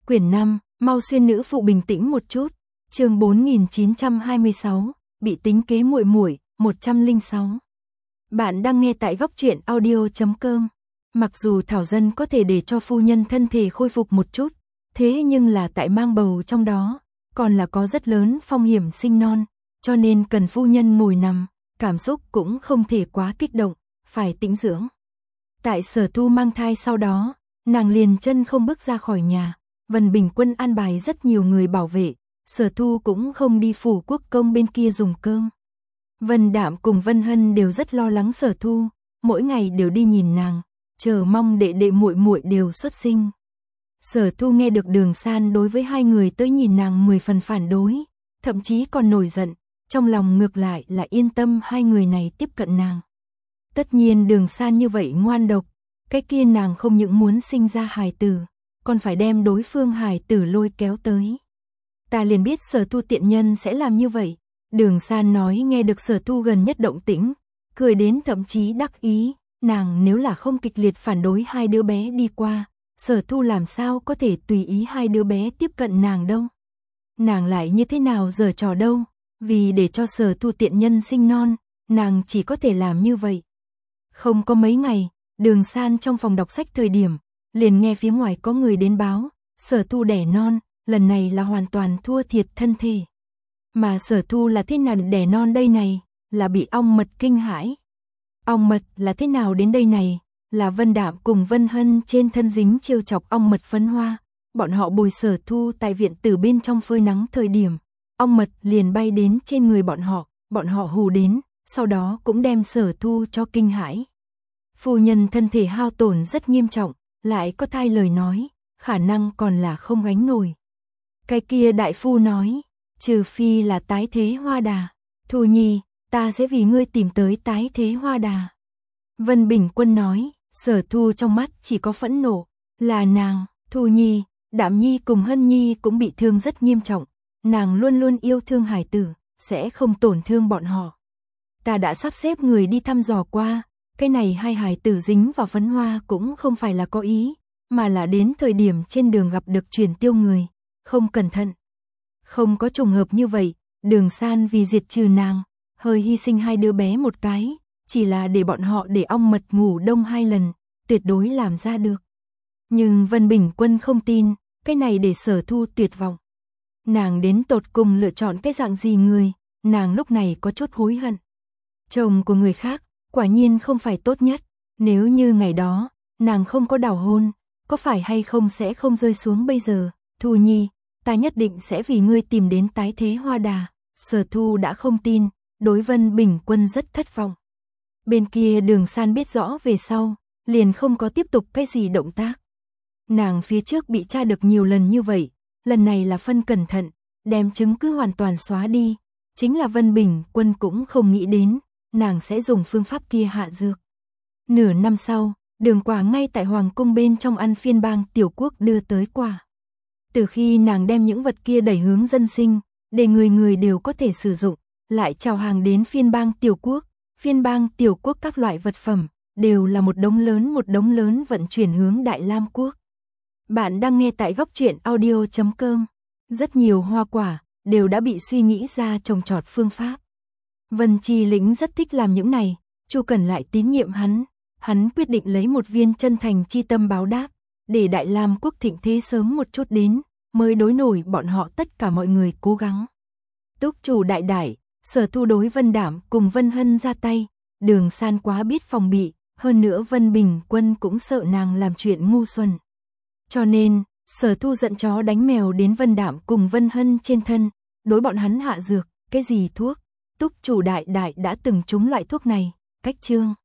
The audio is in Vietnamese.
Quyển 5, mau xuyên nữ phụ bình tĩnh một chút. Chương 4926, bị tính kế muội muội, 106. Bạn đang nghe tại góc truyện audio.com. Mặc dù thảo dân có thể để cho phu nhân thân thể khôi phục một chút, thế nhưng là tại mang bầu trong đó, còn là có rất lớn phong hiểm sinh non, cho nên cần phu nhân ngồi nằm, cảm xúc cũng không thể quá kích động, phải tĩnh dưỡng. Tại Sở Thu mang thai sau đó, nàng liền chân không bước ra khỏi nhà. Vân Bình Quân an bài rất nhiều người bảo vệ, Sở Thu cũng không đi phủ quốc công bên kia dùng cơm. Vân Đạm cùng Vân Hân đều rất lo lắng Sở Thu, mỗi ngày đều đi nhìn nàng, chờ mong đệ đệ muội muội đều xuất sinh. Sở Thu nghe được Đường San đối với hai người tới nhìn nàng 10 phần phản đối, thậm chí còn nổi giận, trong lòng ngược lại là yên tâm hai người này tiếp cận nàng. Tất nhiên Đường San như vậy ngoan độc, cái kia nàng không những muốn sinh ra hài tử, còn phải đem đối phương hài tử lôi kéo tới. Ta liền biết Sở Thu tiện nhân sẽ làm như vậy. Đường San nói nghe được Sở Thu gần nhất động tĩnh, cười đến thậm chí đắc ý, nàng nếu là không kịch liệt phản đối hai đứa bé đi qua, Sở Thu làm sao có thể tùy ý hai đứa bé tiếp cận nàng đâu. Nàng lại như thế nào giở trò đâu, vì để cho Sở Thu tiện nhân sinh non, nàng chỉ có thể làm như vậy. Không có mấy ngày, Đường San trong phòng đọc sách thời điểm, liền nghe phía ngoài có người đến báo, Sở Thu đẻ non, lần này là hoàn toàn thua thiệt thân thể. Mà Sở Thu là thế nào đẻ non đây này, là bị ong mật kinh hãi. Ong mật là thế nào đến đây này, là Vân Đạm cùng Vân Hân trên thân dính trêu chọc ong mật phấn hoa. Bọn họ bồi Sở Thu tại viện tử bên trong phơi nắng thời điểm, ong mật liền bay đến trên người bọn họ hù đến, sau đó cũng đem Sở Thu cho kinh hãi. Phu nhân thân thể hao tổn rất nghiêm trọng, lại có thai lời nói, khả năng còn là không gánh nổi. Cái kia đại phu nói, trừ phi là tái thế hoa đà. Thu Nhi, ta sẽ vì ngươi tìm tới tái thế hoa đà. Vân Bình Quân nói, Sở Thu trong mắt chỉ có phẫn nộ, là nàng, Thu Nhi, Đạm Nhi cùng Hân Nhi cũng bị thương rất nghiêm trọng, nàng luôn luôn yêu thương hài tử, sẽ không tổn thương bọn họ. Ta đã sắp xếp người đi thăm dò qua, cái này hai hài tử dính vào phấn hoa cũng không phải là có ý, mà là đến thời điểm trên đường gặp được truyền tiêu người, không cẩn thận. Không có trùng hợp như vậy, Đường San vì diệt trừ nàng, hơi hy sinh hai đứa bé một cái, chỉ là để bọn họ để ong mật ngủ đông 2 lần, tuyệt đối làm ra được. Nhưng Vân Bình Quân không tin, cái này để Sở Thu tuyệt vọng. Nàng đến tột cùng lựa chọn cái dạng gì người, nàng lúc này có chút hối hận. Chồng của người khác, quả nhiên không phải tốt nhất, nếu như ngày đó, nàng không có đào hôn, có phải hay không sẽ không rơi xuống bây giờ. Thu Nhi, ta nhất định sẽ vì ngươi tìm đến tái thế hoa đà. Sở Thu đã không tin, đối Vân Bình Quân rất thất vọng. Bên kia Đường San biết rõ về sau, liền không có tiếp tục cái gì động tác. Nàng phía trước bị tra được nhiều lần như vậy, lần này là phân cẩn thận, đem chứng cứ hoàn toàn xóa đi. Chính là Vân Bình Quân cũng không nghĩ đến, nàng sẽ dùng phương pháp kia hạ dược. Nửa năm sau, Đường Quả ngay tại Hoàng cung bên trong ăn phiên bang tiểu quốc đưa tới quả. Từ khi nàng đem những vật kia đẩy hướng dân sinh, để người người đều có thể sử dụng, lại chào hàng đến phiên bang tiểu quốc các loại vật phẩm, đều là một đống lớn vận chuyển hướng Đại Lam quốc. Bạn đang nghe tại góc truyện audio.com. Rất nhiều hoa quả, đều đã bị suy nghĩ ra trồng trọt phương pháp. Vân Chi Lĩnh rất thích làm những này, Chu Cẩn lại tín nhiệm hắn quyết định lấy một viên chân thành chi tâm báo đáp, để Đại Lam quốc thịnh thế sớm một chút đến, mới đối nổi bọn họ tất cả mọi người cố gắng. Túc chủ đại, Sở Thu đối Vân Đạm cùng Vân Hân ra tay, Đường San quá biết phòng bị, hơn nữa Vân Bình Quân cũng sợ nàng làm chuyện ngu xuẩn. Cho nên, Sở Thu giận chó đánh mèo đến Vân Đạm cùng Vân Hân trên thân, đối bọn hắn hạ dược, cái gì thuốc, Túc chủ đại đã từng trúng loại thuốc này, cách chương.